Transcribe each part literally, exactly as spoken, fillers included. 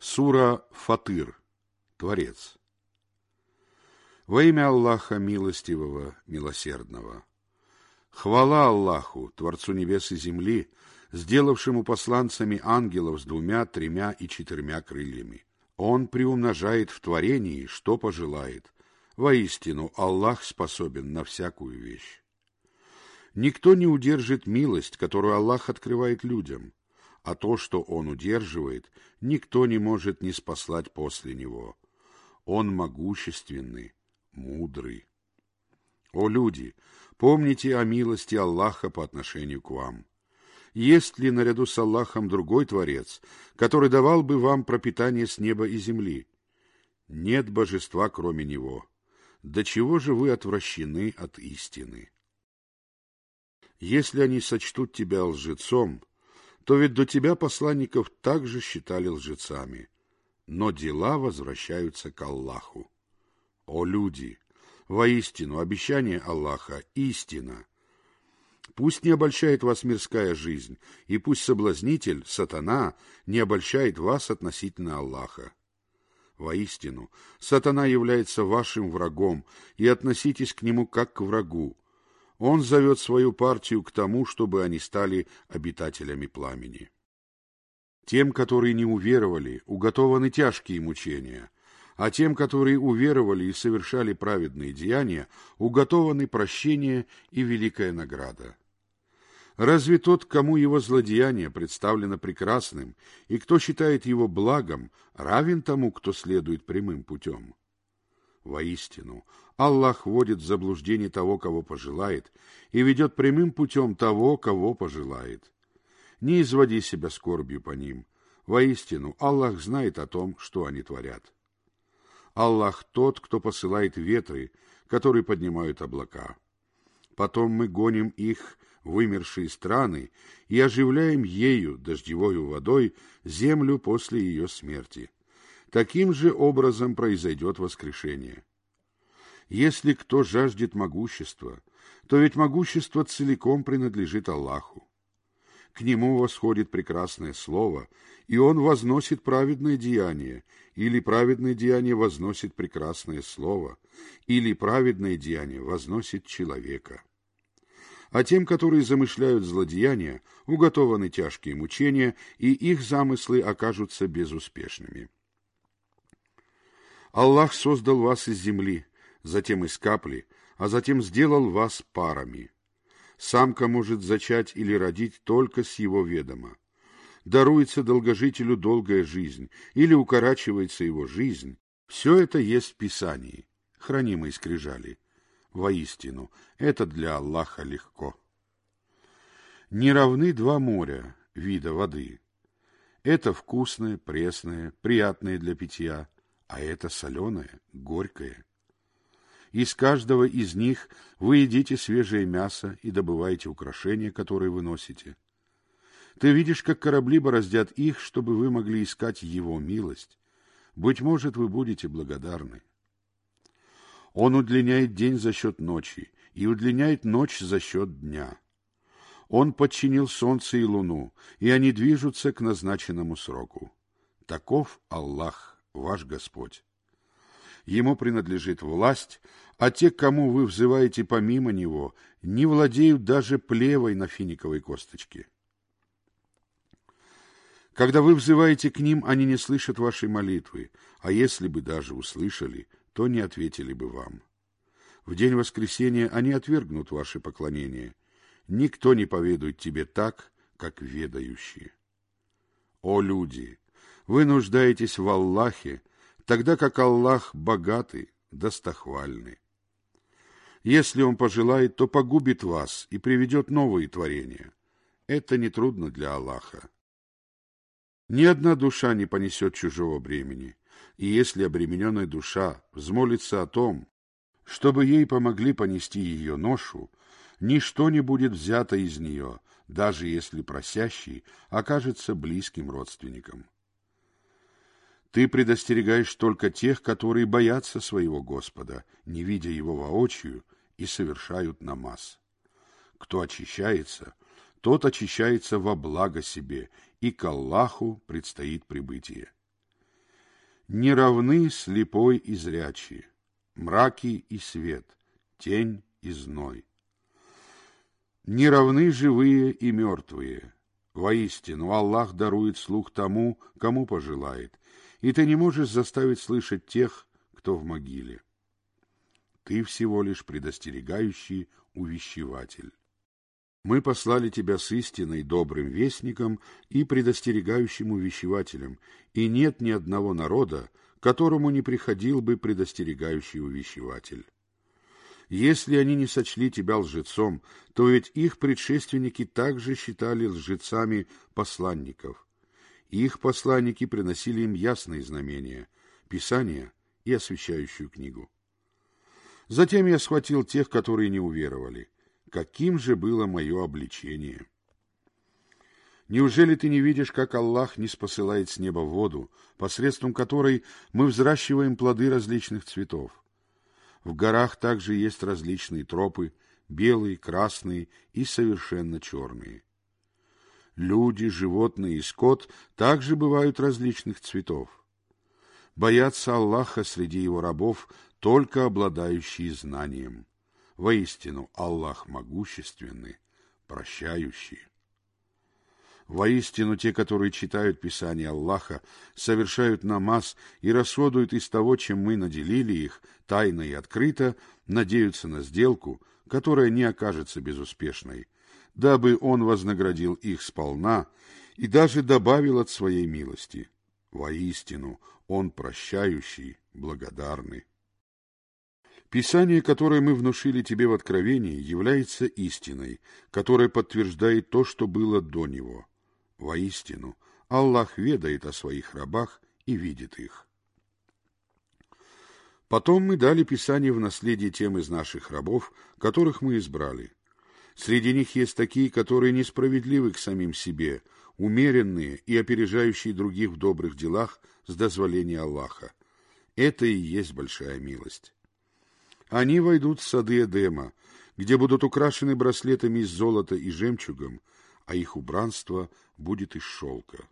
Сура Фатыр. Творец. Во имя Аллаха Милостивого, Милосердного. Хвала Аллаху, Творцу небес и земли, сделавшему посланцами ангелов с двумя, тремя и четырьмя крыльями. Он приумножает в творении, что пожелает. Воистину, Аллах способен на всякую вещь. Никто не удержит милость, которую Аллах открывает людям, а то, что Он удерживает, никто не может ниспослать после Него. Он могущественный, мудрый. О люди, помните о милости Аллаха по отношению к вам. Есть ли наряду с Аллахом другой Творец, который давал бы вам пропитание с неба и земли? Нет божества, кроме Него. До чего же вы отвращены от истины? Если они сочтут тебя лжецом, то ведь до тебя посланников также считали лжецами, но дела возвращаются к Аллаху. О люди, воистину обещание Аллаха — истина. Пусть не обольщает вас мирская жизнь, и пусть соблазнитель, сатана, не обольщает вас относительно Аллаха. Воистину, сатана является вашим врагом, и относитесь к нему как к врагу. Он зовет свою партию к тому, чтобы они стали обитателями пламени. Тем, которые не уверовали, уготованы тяжкие мучения, а тем, которые уверовали и совершали праведные деяния, уготованы прощение и великая награда. Разве тот, кому его злодеяние представлено прекрасным, и кто считает его благом, равен тому, кто следует прямым путем? Воистину, Аллах вводит в заблуждение того, кого пожелает, и ведет прямым путем того, кого пожелает. Не изводи себя скорбью по ним. Воистину, Аллах знает о том, что они творят. Аллах тот, кто посылает ветры, которые поднимают облака. Потом мы гоним их в вымершие страны и оживляем ею, дождевою водой, землю после ее смерти. Таким же образом произойдет воскрешение. Если кто жаждет могущества, то ведь могущество целиком принадлежит Аллаху. К Нему восходит прекрасное слово, и Он возносит праведное деяние, или праведное деяние возносит прекрасное слово, или праведное деяние возносит человека. А тем, которые замышляют злодеяния, уготованы тяжкие мучения, и их замыслы окажутся безуспешными. Аллах создал вас из земли, затем из капли, а затем сделал вас парами. Самка может зачать или родить только с его ведома. Даруется долгожителю долгая жизнь, или укорачивается его жизнь. Все это есть в Писании, хранимой скрижали. Воистину, это для Аллаха легко. Не равны два моря, вида воды. Это вкусное, пресное, приятное для питья, а это соленое, горькое. Из каждого из них вы едите свежее мясо и добываете украшения, которые вы носите. Ты видишь, как корабли бороздят их, чтобы вы могли искать Его милость. Быть может, вы будете благодарны. Он удлиняет день за счет ночи и удлиняет ночь за счет дня. Он подчинил солнце и луну, и они движутся к назначенному сроку. Таков Аллах, ваш Господь. Ему принадлежит власть, а те, к кому вы взываете помимо Него, не владеют даже плевой на финиковой косточке. Когда вы взываете к ним, они не слышат вашей молитвы, а если бы даже услышали, то не ответили бы вам. В день воскресения они отвергнут ваше поклонение. Никто не поведает тебе так, как ведающие. О люди! Вы нуждаетесь в Аллахе, тогда как Аллах богатый, достохвальный. Если Он пожелает, то погубит вас и приведет новые творения. Это нетрудно для Аллаха. Ни одна душа не понесет чужого бремени, и если обремененная душа взмолится о том, чтобы ей помогли понести ее ношу, ничто не будет взято из нее, даже если просящий окажется близким родственником. Ты предостерегаешь только тех, которые боятся своего Господа, не видя Его воочию, и совершают намаз. Кто очищается, тот очищается во благо себе, и к Аллаху предстоит прибытие. Не равны слепой и зрячий, мраки и свет, тень и зной. Не равны живые и мертвые. Воистину, Аллах дарует слух тому, кому пожелает, и ты не можешь заставить слышать тех, кто в могиле. Ты всего лишь предостерегающий увещеватель. Мы послали тебя с истиной, добрым вестником и предостерегающим увещевателем, и нет ни одного народа, которому не приходил бы предостерегающий увещеватель. Если они не сочли тебя лжецом, то ведь их предшественники также считали лжецами посланников. Их посланники приносили им ясные знамения, Писания и освящающую книгу. Затем я схватил тех, которые не уверовали. Каким же было мое обличение? Неужели ты не видишь, как Аллах не спосылает с неба воду, посредством которой мы взращиваем плоды различных цветов? В горах также есть различные тропы, белые, красные и совершенно черные. Люди, животные и скот также бывают различных цветов. Боятся Аллаха среди его рабов только обладающие знанием. Воистину, Аллах могущественный, прощающий. Воистину, те, которые читают Писание Аллаха, совершают намаз и расходуют из того, чем мы наделили их, тайно и открыто, надеются на сделку, которая не окажется безуспешной, дабы Он вознаградил их сполна и даже добавил от своей милости. Воистину, Он прощающий, благодарный. Писание, которое мы внушили тебе в Откровении, является истиной, которая подтверждает то, что было до него. Воистину, Аллах ведает о своих рабах и видит их. Потом мы дали Писание в наследие тем из наших рабов, которых мы избрали. Среди них есть такие, которые несправедливы к самим себе, умеренные и опережающие других в добрых делах с дозволения Аллаха. Это и есть большая милость. Они войдут в сады Эдема, где будут украшены браслетами из золота и жемчугом, а их убранство будет из шелка.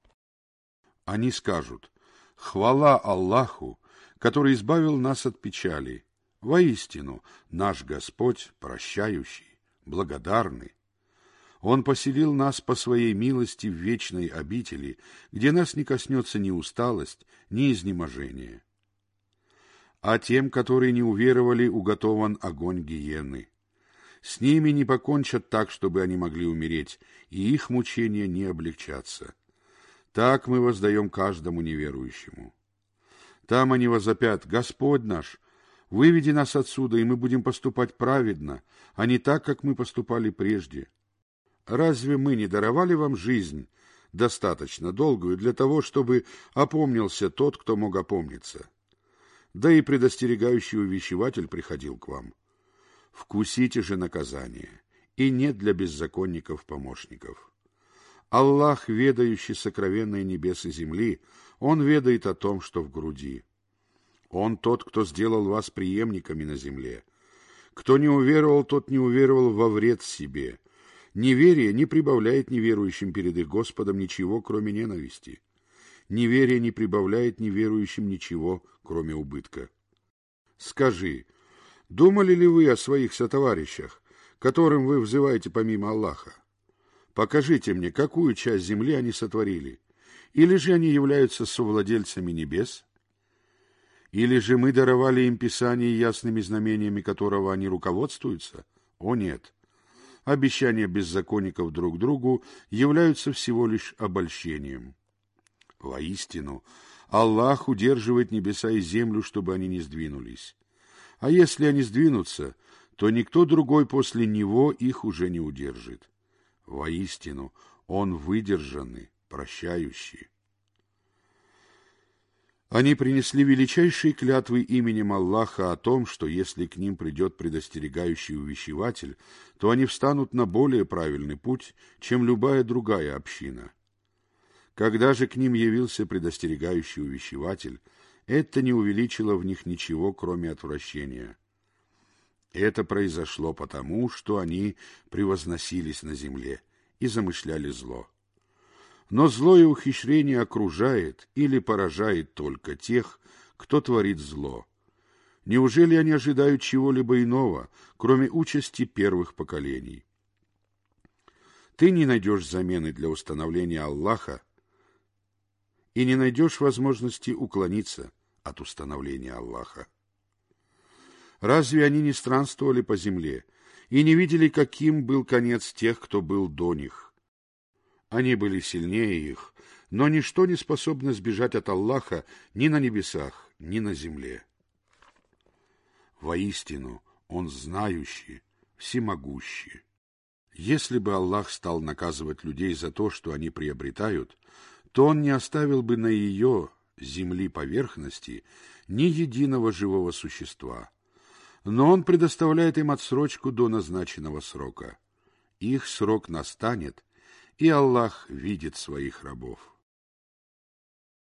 Они скажут: «Хвала Аллаху, который избавил нас от печали. Воистину, наш Господь прощающий, благодарный. Он поселил нас по своей милости в вечной обители, где нас не коснется ни усталость, ни изнеможение». А тем, которые не уверовали, уготован огонь гиены. С ними не покончат так, чтобы они могли умереть, и их мучения не облегчатся. Так мы воздаем каждому неверующему. Там они возопят: «Господь наш, выведи нас отсюда, и мы будем поступать праведно, а не так, как мы поступали прежде. Разве мы не даровали вам жизнь, достаточно долгую для того, чтобы опомнился тот, кто мог опомниться? Да и предостерегающий увещеватель приходил к вам. Вкусите же наказание, и нет для беззаконников помощников. Аллах, ведающий сокровенные небес и земли, Он ведает о том, что в груди. Он тот, кто сделал вас преемниками на земле. Кто не уверовал, тот не уверовал во вред себе. Неверие не прибавляет неверующим перед их Господом ничего, кроме ненависти. Неверие не прибавляет неверующим ничего, кроме убытка. Скажи, думали ли вы о своих сотоварищах, которым вы взываете помимо Аллаха? Покажите мне, какую часть земли они сотворили. Или же они являются совладельцами небес? Или же мы даровали им Писание ясными знамениями, которого они руководствуются? О нет! Обещания беззаконников друг другу являются всего лишь обольщением. Воистину, Аллах удерживает небеса и землю, чтобы они не сдвинулись. А если они сдвинутся, то никто другой после него их уже не удержит. Воистину, Он выдержанный, прощающий. Они принесли величайшие клятвы именем Аллаха о том, что если к ним придет предостерегающий увещеватель, то они встанут на более правильный путь, чем любая другая община. Когда же к ним явился предостерегающий увещеватель, это не увеличило в них ничего, кроме отвращения. Это произошло потому, что они превозносились на земле и замышляли зло. Но злое ухищрение окружает или поражает только тех, кто творит зло. Неужели они ожидают чего-либо иного, кроме участи первых поколений? Ты не найдешь замены для установления Аллаха и не найдешь возможности уклониться от установления Аллаха. Разве они не странствовали по земле и не видели, каким был конец тех, кто был до них? Они были сильнее их, но ничто не способно сбежать от Аллаха ни на небесах, ни на земле. Воистину, Он знающий, всемогущий. Если бы Аллах стал наказывать людей за то, что они приобретают, то Он не оставил бы на ее, земли поверхности, ни единого живого существа. Но Он предоставляет им отсрочку до назначенного срока. Их срок настанет, и Аллах видит своих рабов.